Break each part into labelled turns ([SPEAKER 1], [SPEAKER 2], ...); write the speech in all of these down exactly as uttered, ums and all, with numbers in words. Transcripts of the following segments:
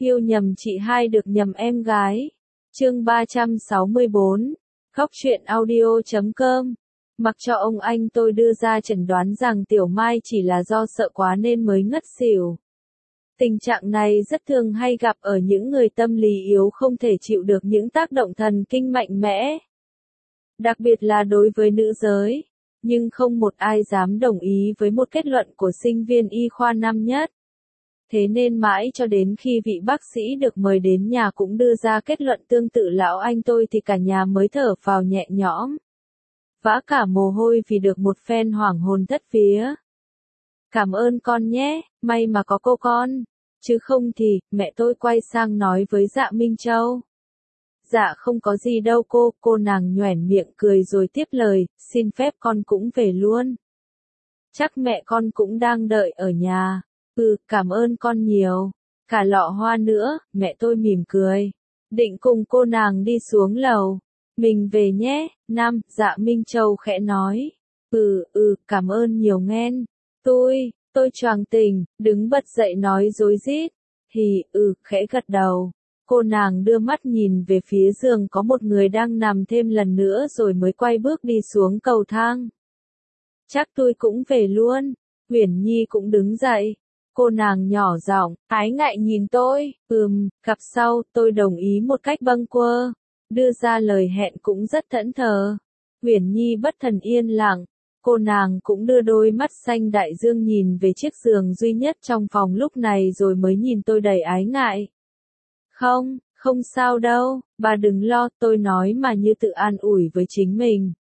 [SPEAKER 1] Yêu nhầm chị hai được nhầm em gái. Chương ba trăm sáu mươi bốn. Góc truyện audio chấm com. Mặc cho ông anh tôi đưa ra chẩn đoán rằng Tiểu Mai chỉ là do sợ quá nên mới ngất xỉu. Tình trạng này rất thường hay gặp ở những người tâm lý yếu không thể chịu được những tác động thần kinh mạnh mẽ. Đặc biệt là đối với nữ giới. Nhưng không một ai dám đồng ý với một kết luận của sinh viên y khoa năm nhất. Thế nên mãi cho đến khi vị bác sĩ được mời đến nhà cũng đưa ra kết luận tương tự lão anh tôi thì cả nhà mới thở phào nhẹ nhõm. Vã cả mồ hôi vì được một phen hoảng hồn thất vía. Cảm ơn con nhé, may mà có cô con. Chứ không thì, mẹ tôi quay sang nói với Dạ Minh Châu. Dạ không có gì đâu cô, cô nàng nhoẻn miệng cười rồi tiếp lời, xin phép con cũng về luôn. Chắc mẹ con cũng đang đợi ở nhà. Ừ, cảm ơn con nhiều. Cả lọ hoa nữa, mẹ tôi mỉm cười. Định cùng cô nàng đi xuống lầu. Mình về nhé, Nam, Dạ Minh Châu khẽ nói. Ừ, ừ, cảm ơn nhiều nghen. Tôi, tôi choàng tỉnh, đứng bật dậy nói rối rít. Hì, ừ, khẽ gật đầu. Cô nàng đưa mắt nhìn về phía giường có một người đang nằm thêm lần nữa rồi mới quay bước đi xuống cầu thang. Chắc tôi cũng về luôn. Uyển Nhi cũng đứng dậy. Cô nàng nhỏ giọng, ái ngại nhìn tôi, ừm, gặp sau, tôi đồng ý một cách bâng quơ, đưa ra lời hẹn cũng rất thẫn thờ. Uyển Nhi bất thần yên lặng, cô nàng cũng đưa đôi mắt xanh đại dương nhìn về chiếc giường duy nhất trong phòng lúc này rồi mới nhìn tôi đầy ái ngại. Không, không sao đâu, bà đừng lo, tôi nói mà như tự an ủi với chính mình.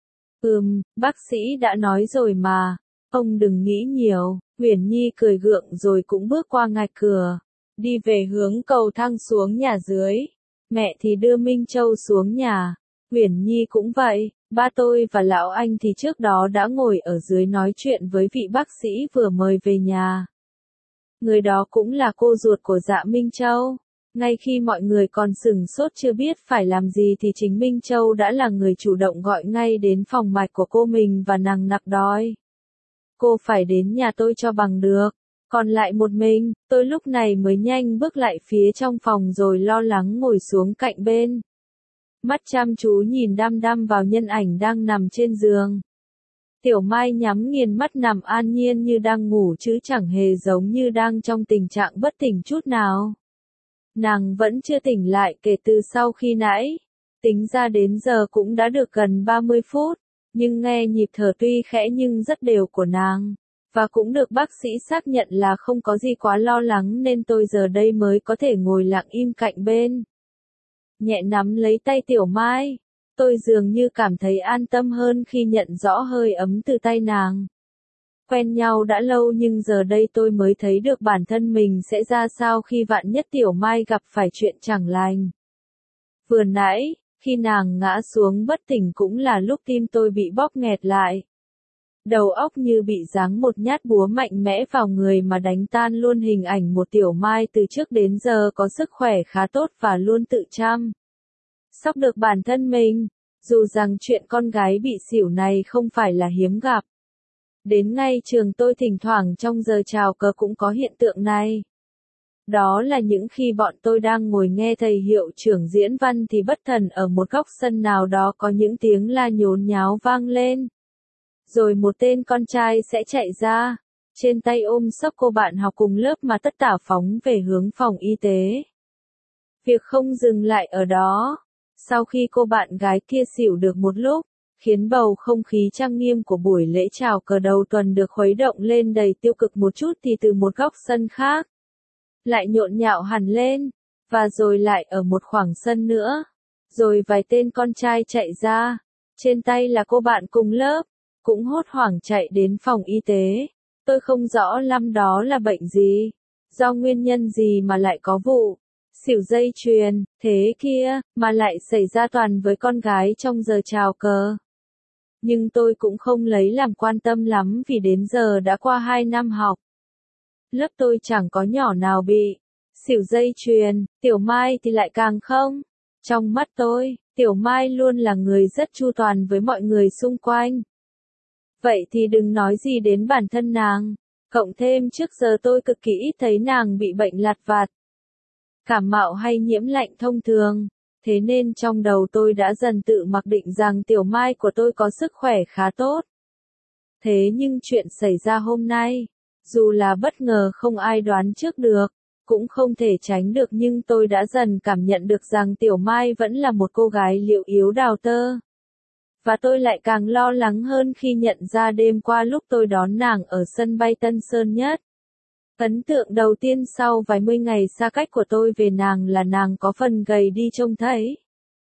[SPEAKER 1] Ừm, bác sĩ đã nói rồi mà, ông đừng nghĩ nhiều. Uyển Nhi cười gượng rồi cũng bước qua ngạch cửa, đi về hướng cầu thang xuống nhà dưới. Mẹ thì đưa Minh Châu xuống nhà. Uyển Nhi cũng vậy, ba tôi và lão anh thì trước đó đã ngồi ở dưới nói chuyện với vị bác sĩ vừa mời về nhà. Người đó cũng là cô ruột của Dạ Minh Châu. Ngay khi mọi người còn sửng sốt chưa biết phải làm gì thì chính Minh Châu đã là người chủ động gọi ngay đến phòng mạch của cô mình và nằng nặc đòi. Cô phải đến nhà tôi cho bằng được. Còn lại một mình, tôi lúc này mới nhanh bước lại phía trong phòng rồi lo lắng ngồi xuống cạnh bên. Mắt chăm chú nhìn đăm đăm vào nhân ảnh đang nằm trên giường. Tiểu Mai nhắm nghiền mắt nằm an nhiên như đang ngủ chứ chẳng hề giống như đang trong tình trạng bất tỉnh chút nào. Nàng vẫn chưa tỉnh lại kể từ sau khi nãy. Tính ra đến giờ cũng đã được gần ba mươi phút. Nhưng nghe nhịp thở tuy khẽ nhưng rất đều của nàng, và cũng được bác sĩ xác nhận là không có gì quá lo lắng nên tôi giờ đây mới có thể ngồi lặng im cạnh bên. Nhẹ nắm lấy tay Tiểu Mai, tôi dường như cảm thấy an tâm hơn khi nhận rõ hơi ấm từ tay nàng. Quen nhau đã lâu nhưng giờ đây tôi mới thấy được bản thân mình sẽ ra sao khi vạn nhất Tiểu Mai gặp phải chuyện chẳng lành. Vừa nãy, khi nàng ngã xuống bất tỉnh cũng là lúc tim tôi bị bóp nghẹt lại. Đầu óc như bị giáng một nhát búa mạnh mẽ vào người mà đánh tan luôn hình ảnh một Tiểu Mai từ trước đến giờ có sức khỏe khá tốt và luôn tự chăm sóc được bản thân mình, dù rằng chuyện con gái bị xỉu này không phải là hiếm gặp. Đến ngay trường tôi thỉnh thoảng trong giờ chào cờ cũng có hiện tượng này. Đó là những khi bọn tôi đang ngồi nghe thầy hiệu trưởng diễn văn thì bất thần ở một góc sân nào đó có những tiếng la nhốn nháo vang lên. Rồi một tên con trai sẽ chạy ra, trên tay ôm xốc cô bạn học cùng lớp mà tất tả phóng về hướng phòng y tế. Việc không dừng lại ở đó, sau khi cô bạn gái kia xỉu được một lúc, khiến bầu không khí trang nghiêm của buổi lễ chào cờ đầu tuần được khuấy động lên đầy tiêu cực một chút thì từ một góc sân khác lại nhộn nhạo hẳn lên, và rồi lại ở một khoảng sân nữa, rồi vài tên con trai chạy ra, trên tay là cô bạn cùng lớp, cũng hốt hoảng chạy đến phòng y tế. Tôi không rõ lắm đó là bệnh gì, do nguyên nhân gì mà lại có vụ xỉu dây chuyền, thế kia, mà lại xảy ra toàn với con gái trong giờ chào cờ. Nhưng tôi cũng không lấy làm quan tâm lắm vì đến giờ đã qua hai năm học. Lớp tôi chẳng có nhỏ nào bị xỉu dây chuyền, Tiểu Mai thì lại càng không. Trong mắt tôi, Tiểu Mai luôn là người rất chu toàn với mọi người xung quanh. Vậy thì đừng nói gì đến bản thân nàng. Cộng thêm trước giờ tôi cực kỳ ít thấy nàng bị bệnh lặt vặt. cảm mạo hay nhiễm lạnh thông thường. Thế nên trong đầu tôi đã dần tự mặc định rằng Tiểu Mai của tôi có sức khỏe khá tốt. Thế nhưng chuyện xảy ra hôm nay, dù là bất ngờ không ai đoán trước được, cũng không thể tránh được, nhưng tôi đã dần cảm nhận được rằng Tiểu Mai vẫn là một cô gái liệu yếu đào tơ. Và tôi lại càng lo lắng hơn khi nhận ra đêm qua lúc tôi đón nàng ở sân bay Tân Sơn Nhất. Ấn tượng đầu tiên sau vài mươi ngày xa cách của tôi về nàng là nàng có phần gầy đi trông thấy.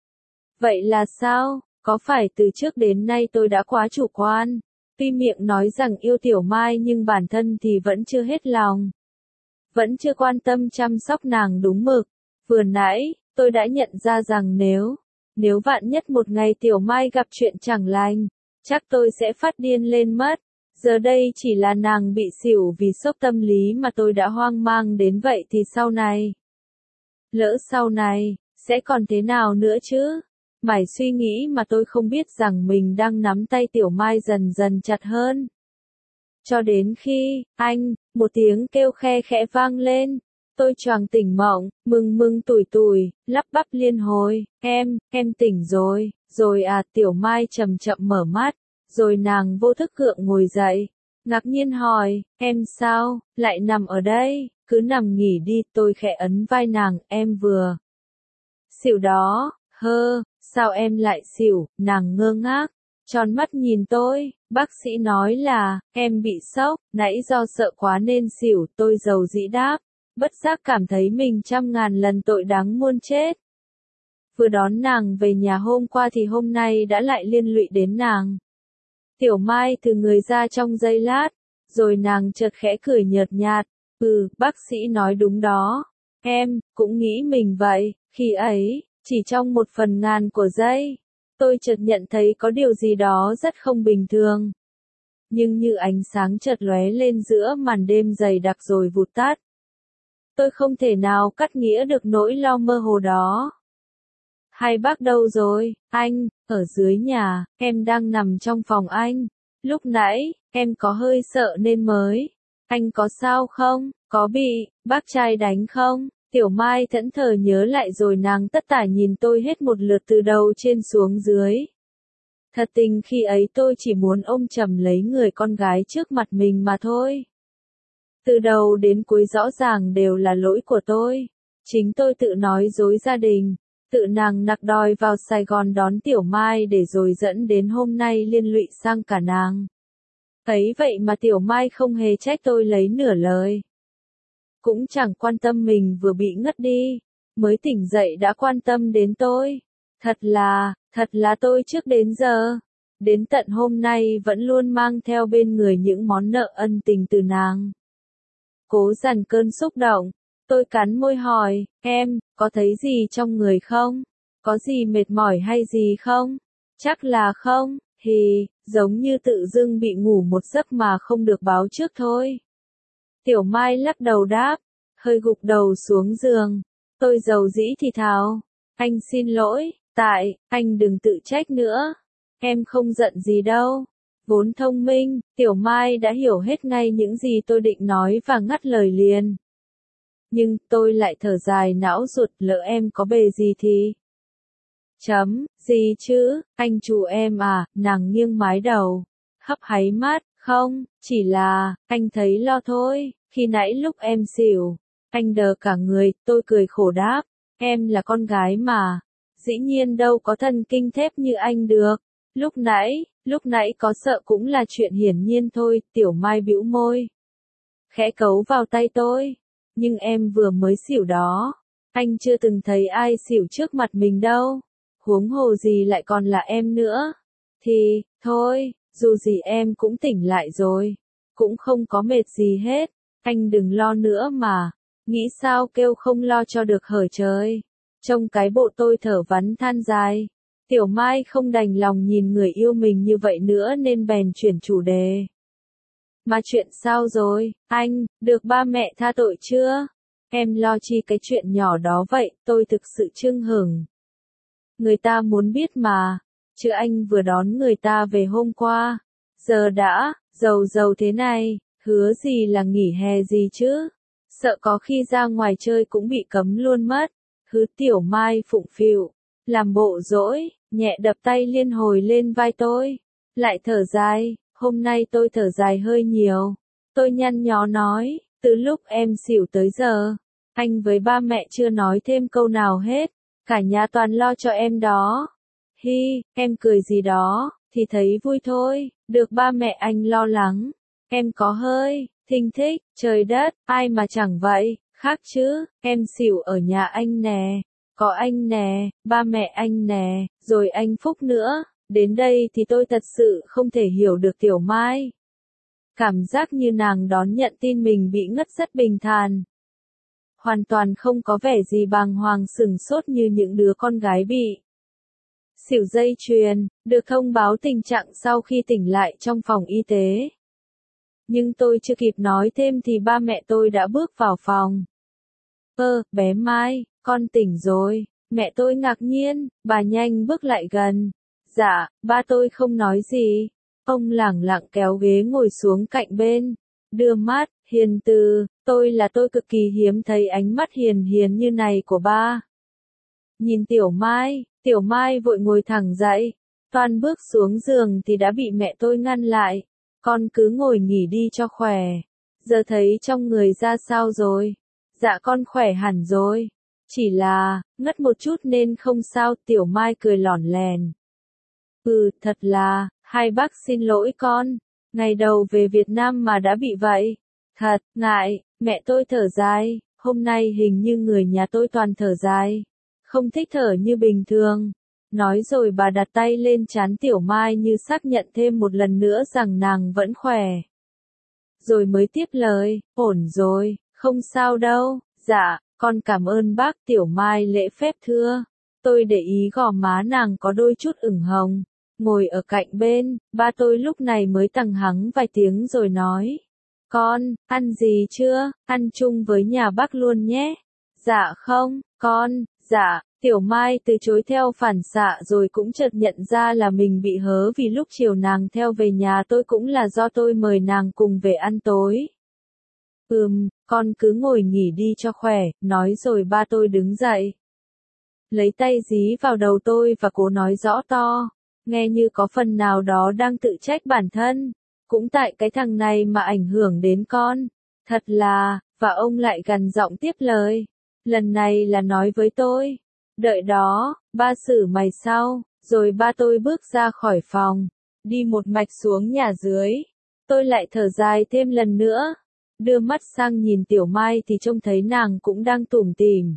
[SPEAKER 1] Vậy là sao? Có phải từ trước đến nay tôi đã quá chủ quan? Tuy miệng nói rằng yêu Tiểu Mai nhưng bản thân thì vẫn chưa hết lòng. Vẫn chưa quan tâm chăm sóc nàng đúng mực. Vừa nãy, tôi đã nhận ra rằng nếu, nếu vạn nhất một ngày Tiểu Mai gặp chuyện chẳng lành, chắc tôi sẽ phát điên lên mất. Giờ đây chỉ là nàng bị xỉu vì sốc tâm lý mà tôi đã hoang mang đến vậy thì sau này. Lỡ sau này, sẽ còn thế nào nữa chứ? Mải suy nghĩ mà tôi không biết rằng mình đang nắm tay Tiểu Mai dần dần chặt hơn. Cho đến khi, anh, một tiếng kêu khe khẽ vang lên. Tôi choàng tỉnh mộng, mừng mừng tủi tủi, lắp bắp liên hồi, em, em tỉnh rồi, rồi à. Tiểu Mai chậm chậm mở mắt, rồi nàng vô thức gượng ngồi dậy, ngạc nhiên hỏi, em sao, lại nằm ở đây, cứ nằm nghỉ đi. Tôi khẽ ấn vai nàng, em vừa xỉu đó, hơ, sao em lại xỉu, nàng ngơ ngác, tròn mắt nhìn tôi, bác sĩ nói là, em bị sốc, nãy do sợ quá nên xỉu. Tôi dầu dĩ đáp, bất giác cảm thấy mình trăm ngàn lần tội đáng muôn chết. Vừa đón nàng về nhà hôm qua thì hôm nay đã lại liên lụy đến nàng. Tiểu Mai từ người ra trong giây lát, rồi nàng chợt khẽ cười nhợt nhạt, ừ, bác sĩ nói đúng đó, em, cũng nghĩ mình vậy. Khi ấy, chỉ trong một phần ngàn của giây, tôi chợt nhận thấy có điều gì đó rất không bình thường. Nhưng như ánh sáng chợt lóe lên giữa màn đêm dày đặc rồi vụt tắt. Tôi không thể nào cắt nghĩa được nỗi lo mơ hồ đó. Hai bác đâu rồi, anh, ở dưới nhà, em đang nằm trong phòng anh. Lúc nãy, em có hơi sợ nên mới. Anh có sao không, có bị, bác trai đánh không? Tiểu Mai thẫn thờ nhớ lại rồi nàng tất tả nhìn tôi hết một lượt từ đầu trên xuống dưới. Thật tình khi ấy tôi chỉ muốn ôm chầm lấy người con gái trước mặt mình mà thôi. Từ đầu đến cuối rõ ràng đều là lỗi của tôi. Chính tôi tự nói dối gia đình, tự nàng nặc đòi vào Sài Gòn đón Tiểu Mai để rồi dẫn đến hôm nay liên lụy sang cả nàng. Ấy vậy mà Tiểu Mai không hề trách tôi lấy nửa lời. Cũng chẳng quan tâm mình vừa bị ngất đi, mới tỉnh dậy đã quan tâm đến tôi. Thật là, thật là tôi trước đến giờ, đến tận hôm nay vẫn luôn mang theo bên người những món nợ ân tình từ nàng. Cố dằn cơn xúc động, tôi cắn môi hỏi, em, có thấy gì trong người không? Có gì mệt mỏi hay gì không? Chắc là không, thì, giống như tự dưng bị ngủ một giấc mà không được báo trước thôi. Tiểu Mai lắc đầu đáp, hơi gục đầu xuống giường. Tôi dầu dĩ thì thào, anh xin lỗi, tại, anh đừng tự trách nữa. Em không giận gì đâu. Vốn thông minh, Tiểu Mai đã hiểu hết ngay những gì tôi định nói và ngắt lời liền. Nhưng, tôi lại thở dài não ruột, lỡ em có bề gì thì... Chấm, gì chứ, anh chủ em à, nàng nghiêng mái đầu, hấp háy mắt, không, chỉ là, anh thấy lo thôi, khi nãy lúc em xỉu, anh đờ cả người. Tôi cười khổ đáp, em là con gái mà, dĩ nhiên đâu có thần kinh thép như anh được. Lúc nãy, lúc nãy có sợ cũng là chuyện hiển nhiên thôi. Tiểu Mai bĩu môi, khẽ cấu vào tay tôi, nhưng em vừa mới xỉu đó, anh chưa từng thấy ai xỉu trước mặt mình đâu, huống hồ gì lại còn là em nữa. Thì, thôi, dù gì em cũng tỉnh lại rồi, cũng không có mệt gì hết, anh đừng lo nữa mà. Nghĩ sao kêu không lo cho được hở trời. Trong cái bộ tôi thở vắn than dài. Tiểu Mai không đành lòng nhìn người yêu mình như vậy nữa nên bèn chuyển chủ đề. Mà chuyện sao rồi, anh, được ba mẹ tha tội chưa? Em lo chi cái chuyện nhỏ đó vậy, tôi thực sự chưng hửng. Người ta muốn biết mà, chứ anh vừa đón người ta về hôm qua. Giờ đã, giàu giàu thế này, hứa gì là nghỉ hè gì chứ? sợ có khi ra ngoài chơi cũng bị cấm luôn mất. Hứ Tiểu Mai phụng phịu, làm bộ dỗi, nhẹ đập tay liên hồi lên vai tôi. Lại thở dài, hôm nay tôi thở dài hơi nhiều. Tôi nhăn nhó nói, từ lúc em xỉu tới giờ, anh với ba mẹ chưa nói thêm câu nào hết, cả nhà toàn lo cho em đó. Hi, em cười gì đó, thì thấy vui thôi, được ba mẹ anh lo lắng. Em có hơi, thinh thích, trời đất, ai mà chẳng vậy, khác chứ, em xỉu ở nhà anh nè, có anh nè, ba mẹ anh nè, rồi anh Phúc nữa. Đến đây thì tôi thật sự không thể hiểu được Tiểu Mai. Cảm giác như nàng đón nhận tin mình bị ngất rất bình thản. Hoàn toàn không có vẻ gì bàng hoàng sửng sốt như những đứa con gái bị xỉu dây chuyền, được thông báo tình trạng sau khi tỉnh lại trong phòng y tế. Nhưng tôi chưa kịp nói thêm thì ba mẹ tôi đã bước vào phòng. Ơ, bé Mai, con tỉnh rồi. Mẹ tôi ngạc nhiên, bà nhanh bước lại gần. Dạ, ba tôi không nói gì. Ông lẳng lặng kéo ghế ngồi xuống cạnh bên. Đưa mắt, hiền từ, tôi là tôi cực kỳ hiếm thấy ánh mắt hiền hiền như này của ba. Nhìn Tiểu Mai, Tiểu Mai vội ngồi thẳng dậy. Toan bước xuống giường thì đã bị mẹ tôi ngăn lại. Con cứ ngồi nghỉ đi cho khỏe. Giờ thấy trong người ra sao rồi? Dạ con khỏe hẳn rồi. Chỉ là, ngất một chút nên không sao. Tiểu Mai cười lỏn lèn. Ừ, thật là, hai bác xin lỗi con. Ngày đầu về Việt Nam mà đã bị vậy. Thật, ngại, mẹ tôi thở dài. Hôm nay hình như người nhà tôi toàn thở dài. Không thích thở như bình thường. Nói rồi bà đặt tay lên trán Tiểu Mai như xác nhận thêm một lần nữa rằng nàng vẫn khỏe. Rồi mới tiếp lời, ổn rồi, không sao đâu, dạ, con cảm ơn bác. Tiểu Mai lễ phép thưa. Tôi để ý gò má nàng có đôi chút ửng hồng. Ngồi ở cạnh bên, ba tôi lúc này mới tằng hắng vài tiếng rồi nói. Con, ăn gì chưa, ăn chung với nhà bác luôn nhé. Dạ không, con, dạ. Tiểu Mai từ chối theo phản xạ rồi cũng chợt nhận ra là mình bị hớ vì lúc chiều nàng theo về nhà tôi cũng là do tôi mời nàng cùng về ăn tối. Ừm, con cứ ngồi nghỉ đi cho khỏe, nói rồi ba tôi đứng dậy. Lấy tay dí vào đầu tôi và cố nói rõ to, nghe như có phần nào đó đang tự trách bản thân. Cũng tại cái thằng này mà ảnh hưởng đến con. Thật là, và ông lại gằn giọng tiếp lời. Lần này là nói với tôi. Đợi đó, ba xử mày sau, rồi ba tôi bước ra khỏi phòng, đi một mạch xuống nhà dưới. Tôi lại thở dài thêm lần nữa, đưa mắt sang nhìn Tiểu Mai thì trông thấy nàng cũng đang tủm tỉm.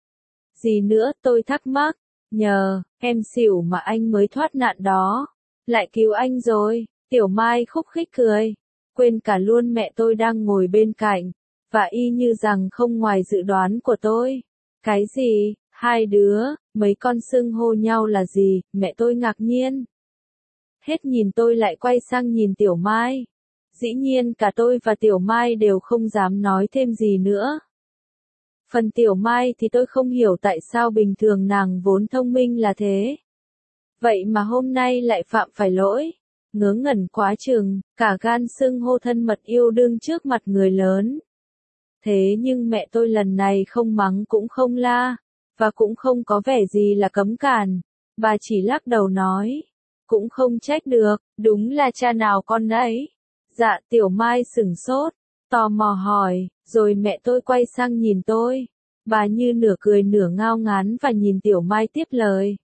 [SPEAKER 1] Gì nữa, tôi thắc mắc, nhờ, em xỉu mà anh mới thoát nạn đó, lại cứu anh rồi. Tiểu Mai khúc khích cười, quên cả luôn mẹ tôi đang ngồi bên cạnh, và y như rằng không ngoài dự đoán của tôi. Cái gì? Hai đứa, mấy con xưng hô nhau là gì, mẹ tôi ngạc nhiên. Hết nhìn tôi lại quay sang nhìn Tiểu Mai. Dĩ nhiên cả tôi và Tiểu Mai đều không dám nói thêm gì nữa. Phần Tiểu Mai thì tôi không hiểu tại sao bình thường nàng vốn thông minh là thế. Vậy mà hôm nay lại phạm phải lỗi. Ngớ ngẩn quá chừng, cả gan xưng hô thân mật yêu đương trước mặt người lớn. Thế nhưng mẹ tôi lần này không mắng cũng không la. Và cũng không có vẻ gì là cấm cản. Bà chỉ lắc đầu nói. Cũng không trách được, đúng là cha nào con nấy. Dạ Tiểu Mai sửng sốt, tò mò hỏi, rồi mẹ tôi quay sang nhìn tôi. Bà như nửa cười nửa ngao ngán và nhìn Tiểu Mai tiếp lời.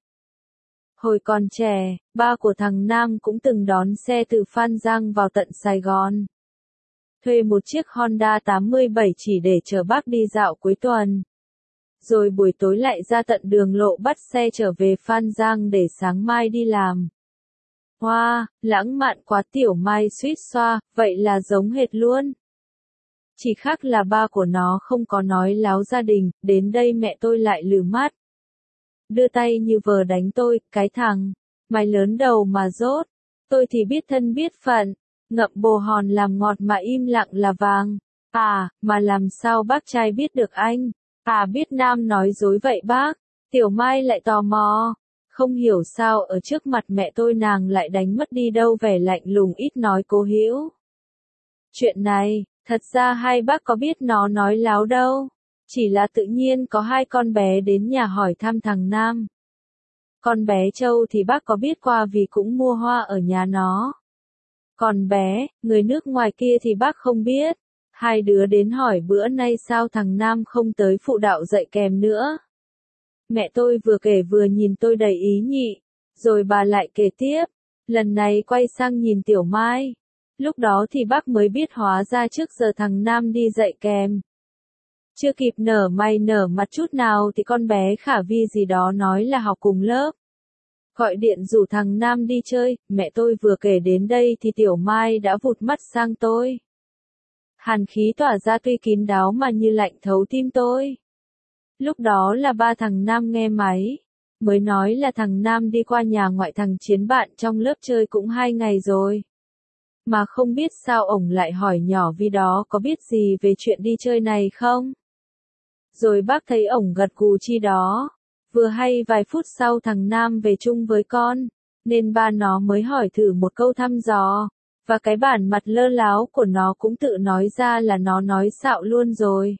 [SPEAKER 1] Hồi còn trẻ, ba của thằng Nam cũng từng đón xe từ Phan Giang vào tận Sài Gòn. Thuê một chiếc Honda tám mươi bảy chỉ để chở bác đi dạo cuối tuần. Rồi buổi tối lại ra tận đường lộ bắt xe trở về Phan Giang để sáng mai đi làm. Hoa, wow, lãng mạn quá. Tiểu Mai suýt xoa, vậy là giống hệt luôn. Chỉ khác là ba của nó không có nói láo gia đình, đến đây mẹ tôi lại lừ mắt. Đưa tay như vờ đánh tôi, cái thằng, mày lớn đầu mà dốt. Tôi thì biết thân biết phận, ngậm bồ hòn làm ngọt mà im lặng là vàng. À, mà làm sao bác trai biết được anh? À biết Nam nói dối vậy bác. Tiểu Mai lại tò mò. Không hiểu sao ở trước mặt mẹ tôi nàng lại đánh mất đi đâu vẻ lạnh lùng ít nói cố hữu. Chuyện này, Thật ra hai bác có biết nó nói láo đâu. Chỉ là tự nhiên có hai con bé đến nhà hỏi thăm thằng Nam. Con bé Châu thì bác có biết qua vì cũng mua hoa ở nhà nó. Còn bé, người nước ngoài kia thì bác không biết. Hai đứa đến hỏi bữa nay sao thằng Nam không tới phụ đạo dạy kèm nữa. Mẹ tôi vừa kể vừa nhìn tôi đầy ý nhị. Rồi bà lại kể tiếp. Lần này quay sang nhìn Tiểu Mai. Lúc đó thì bác mới biết hóa ra trước giờ thằng Nam đi dạy kèm. Chưa kịp nở mày nở mặt chút nào thì con bé Khả Vi gì đó nói là học cùng lớp. Gọi điện rủ thằng Nam đi chơi, mẹ tôi vừa kể đến đây thì Tiểu Mai đã vụt mắt sang tôi. Hàn khí tỏa ra tuy kín đáo mà như lạnh thấu tim tôi. Lúc đó là ba thằng Nam nghe máy. Mới nói là thằng Nam đi qua nhà ngoại thằng Chiến bạn trong lớp chơi cũng hai ngày rồi. Mà không biết sao ổng lại hỏi nhỏ Vi đó có biết gì về chuyện đi chơi này không? Rồi bác thấy ổng gật gù chi đó. Vừa hay vài phút sau thằng Nam về chung với con, nên ba nó mới hỏi thử một câu thăm dò. Và cái bản mặt lơ láo của nó cũng tự nói ra là nó nói xạo luôn rồi.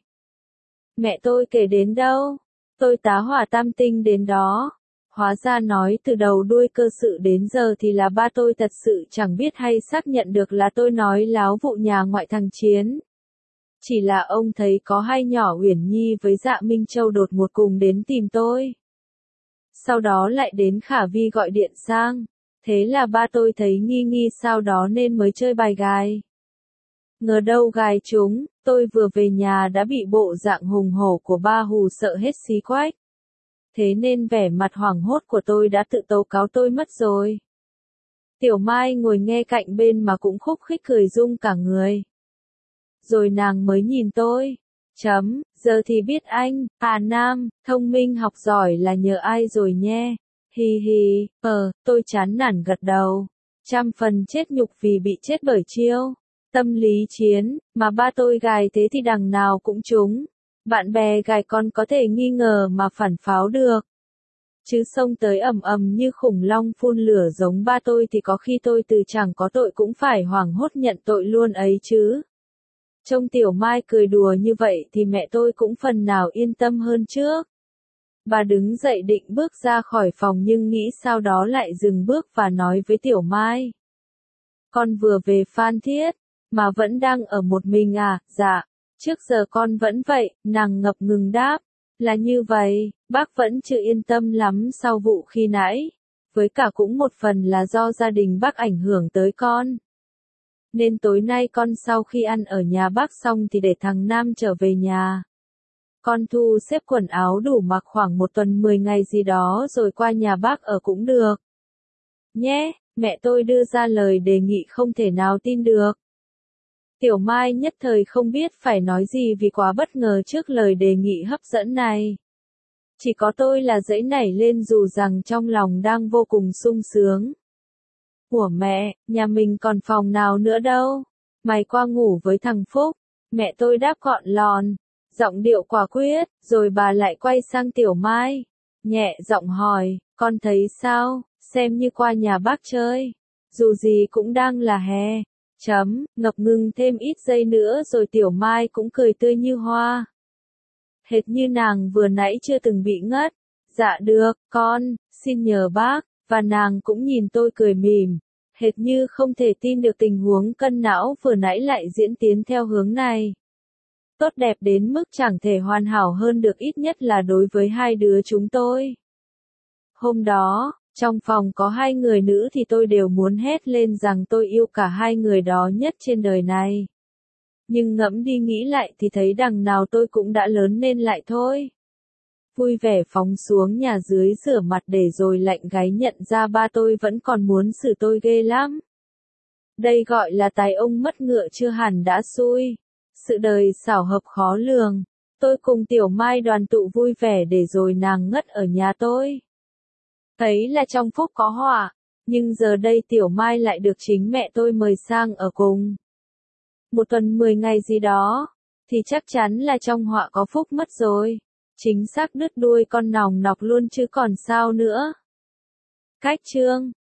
[SPEAKER 1] Mẹ tôi kể đến đâu, tôi tá hỏa tam tinh đến đó. Hóa ra nói từ đầu đuôi cơ sự đến giờ thì là ba tôi thật sự chẳng biết hay xác nhận được là tôi nói láo vụ nhà ngoại thằng Chiến. Chỉ là ông thấy có hai nhỏ Uyển Nhi với Dạ Minh Châu đột ngột cùng đến tìm tôi. Sau đó lại đến Khả Vi gọi điện sang. Thế là ba tôi thấy nghi nghi sau đó nên mới chơi bài gài. Ngờ đâu gài chúng, tôi vừa về nhà đã bị bộ dạng hùng hổ của ba hù sợ hết xí quách. Thế nên vẻ mặt hoảng hốt của tôi đã tự tố cáo tôi mất rồi. Tiểu Mai ngồi nghe cạnh bên mà cũng khúc khích cười rung cả người. Rồi nàng mới nhìn tôi. Chấm, giờ thì biết anh, à Nam, thông minh học giỏi là nhờ ai rồi nhé. Hi hi, ờ, tôi chán nản gật đầu. Trăm phần chết nhục vì bị chết bởi chiêu. Tâm lý chiến, mà ba tôi gài thế thì đằng nào cũng trúng. Bạn bè gài con có thể nghi ngờ mà phản pháo được. Chứ xông tới ầm ầm như khủng long phun lửa giống ba tôi thì có khi tôi từ chẳng có tội cũng phải hoảng hốt nhận tội luôn ấy chứ. Trông Tiểu Mai cười đùa như vậy thì mẹ tôi cũng phần nào yên tâm hơn trước. Bà đứng dậy định bước ra khỏi phòng nhưng nghĩ sau đó lại dừng bước và nói với Tiểu Mai. Con vừa về Phan Thiết, mà vẫn đang ở một mình à? Dạ, trước giờ con vẫn vậy, nàng ngập ngừng đáp. Là như vậy, bác vẫn chưa yên tâm lắm sau vụ khi nãy. Với cả cũng một phần là do gia đình bác ảnh hưởng tới con. Nên tối nay con sau khi ăn ở nhà bác xong thì để thằng Nam trở về nhà. Con thu xếp quần áo đủ mặc khoảng một tuần mười ngày gì đó rồi qua nhà bác ở cũng được. Nhé, mẹ tôi đưa ra lời đề nghị không thể nào tin được. Tiểu Mai nhất thời không biết phải nói gì vì quá bất ngờ trước lời đề nghị hấp dẫn này. Chỉ có tôi là dãy nảy lên dù rằng trong lòng đang vô cùng sung sướng. Của mẹ, nhà mình còn phòng nào nữa đâu. Mày qua ngủ với thằng Phúc. Mẹ tôi đáp gọn lòn. Giọng điệu quả quyết, rồi bà lại quay sang Tiểu Mai. Nhẹ giọng hỏi, con thấy sao, xem như qua nhà bác chơi. Dù gì cũng đang là hè. Chấm, ngập ngừng thêm ít giây nữa rồi Tiểu Mai cũng cười tươi như hoa. Hệt như nàng vừa nãy chưa từng bị ngất. Dạ được, con, xin nhờ bác, và nàng cũng nhìn tôi cười mỉm. Hệt như không thể tin được tình huống cân não vừa nãy lại diễn tiến theo hướng này. Tốt đẹp đến mức chẳng thể hoàn hảo hơn được ít nhất là đối với hai đứa chúng tôi. Hôm đó, trong phòng có hai người nữ thì tôi đều muốn hét lên rằng tôi yêu cả hai người đó nhất trên đời này. Nhưng ngẫm đi nghĩ lại thì thấy đằng nào tôi cũng đã lớn nên lại thôi. Vui vẻ phóng xuống nhà dưới rửa mặt để rồi lạnh gáy nhận ra ba tôi vẫn còn muốn xử tôi ghê lắm. Đây gọi là tài ông mất ngựa chưa hẳn đã xui. Sự đời xảo hợp khó lường. Tôi cùng Tiểu Mai đoàn tụ vui vẻ để rồi nàng ngất ở nhà tôi. Thấy là trong phúc có họa, nhưng giờ đây Tiểu Mai lại được chính mẹ tôi mời sang ở cùng. Một tuần mười ngày gì đó, thì chắc chắn là trong họa có phúc mất rồi. Chính xác đứt đuôi con nòng nọc luôn chứ còn sao nữa. Cách chương